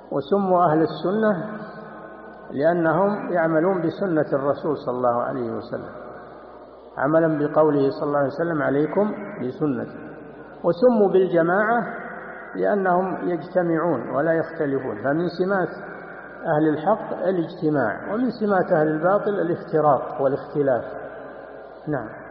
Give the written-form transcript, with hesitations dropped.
وسموا أهل السنة لأنهم يعملون بسنة الرسول صلى الله عليه وسلم، عملا بقوله صلى الله عليه وسلم عليكم بسنته. وسموا بالجماعة لأنهم يجتمعون ولا يختلفون، فمن سمات أهل الحق الاجتماع، ومن سمات أهل الباطل الافتراق والاختلاف. نعم.